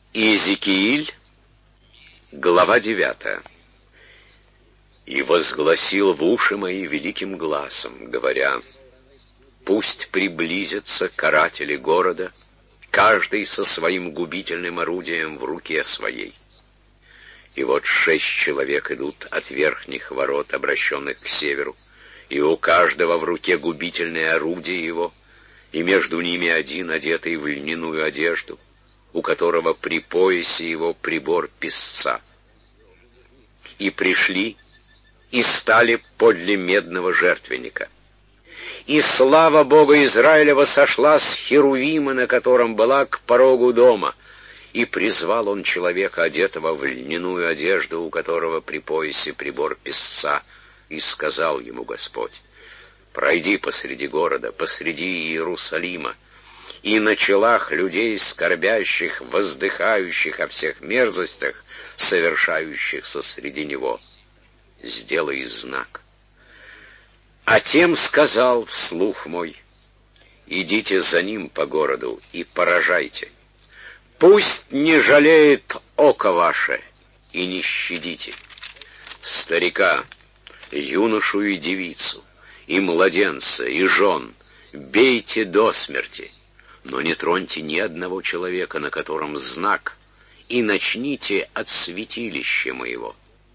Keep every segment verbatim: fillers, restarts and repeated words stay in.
Иезекииль, глава девятая. «И возгласил в уши мои великим гласом, говоря: пусть приблизятся каратели города, каждый со своим губительным орудием в руке своей. И вот шесть человек идут от верхних ворот, обращенных к северу, и у каждого в руке губительное орудие его, и между ними один, одетый в льняную одежду, у которого при поясе его прибор писца. И пришли, и стали подле медного жертвенника. И слава Бога Израилева сошла с херувима, на котором была, к порогу дома, и призвал он человека, одетого в льняную одежду, у которого при поясе прибор писца, и сказал ему Господь: пройди посреди города, посреди Иерусалима, и на челах людей скорбящих, воздыхающих о всех мерзостях, совершающихся среди него, сделай знак. А тем сказал вслух мой: идите за ним по городу и поражайте. Пусть не жалеет око ваше, и не щадите старика, юношу и девицу, и младенца, и жен, бейте до смерти, но не троньте ни одного человека, на котором знак, и начните от святилища моего».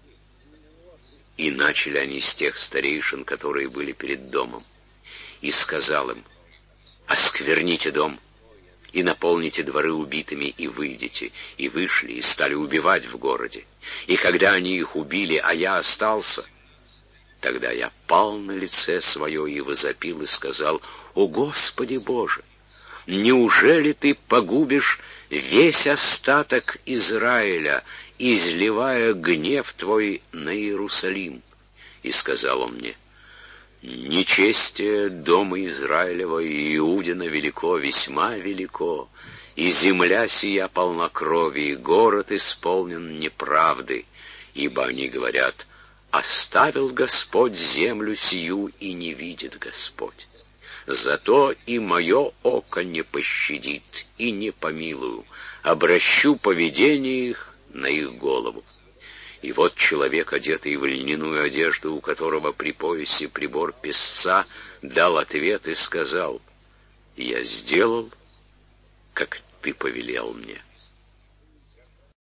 И начали они с тех старейшин, которые были перед домом. И сказал им: оскверните дом, и наполните дворы убитыми, и выйдите. И вышли, и стали убивать в городе. И когда они их убили, а я остался, тогда я пал на лице свое и возопил, и сказал: о Господи Боже, неужели ты погубишь весь остаток Израиля, изливая гнев твой на Иерусалим? И сказал он мне: нечестие дома Израилева и Иудина велико, весьма велико, и земля сия полна крови, и город исполнен неправды, ибо они говорят: оставил Господь землю сию, и не видит Господь. Зато и мое око не пощадит, и не помилую, обращу поведение их на их голову. И вот человек, одетый в льняную одежду, у которого при поясе прибор писца, дал ответ и сказал: я сделал, как ты повелел мне.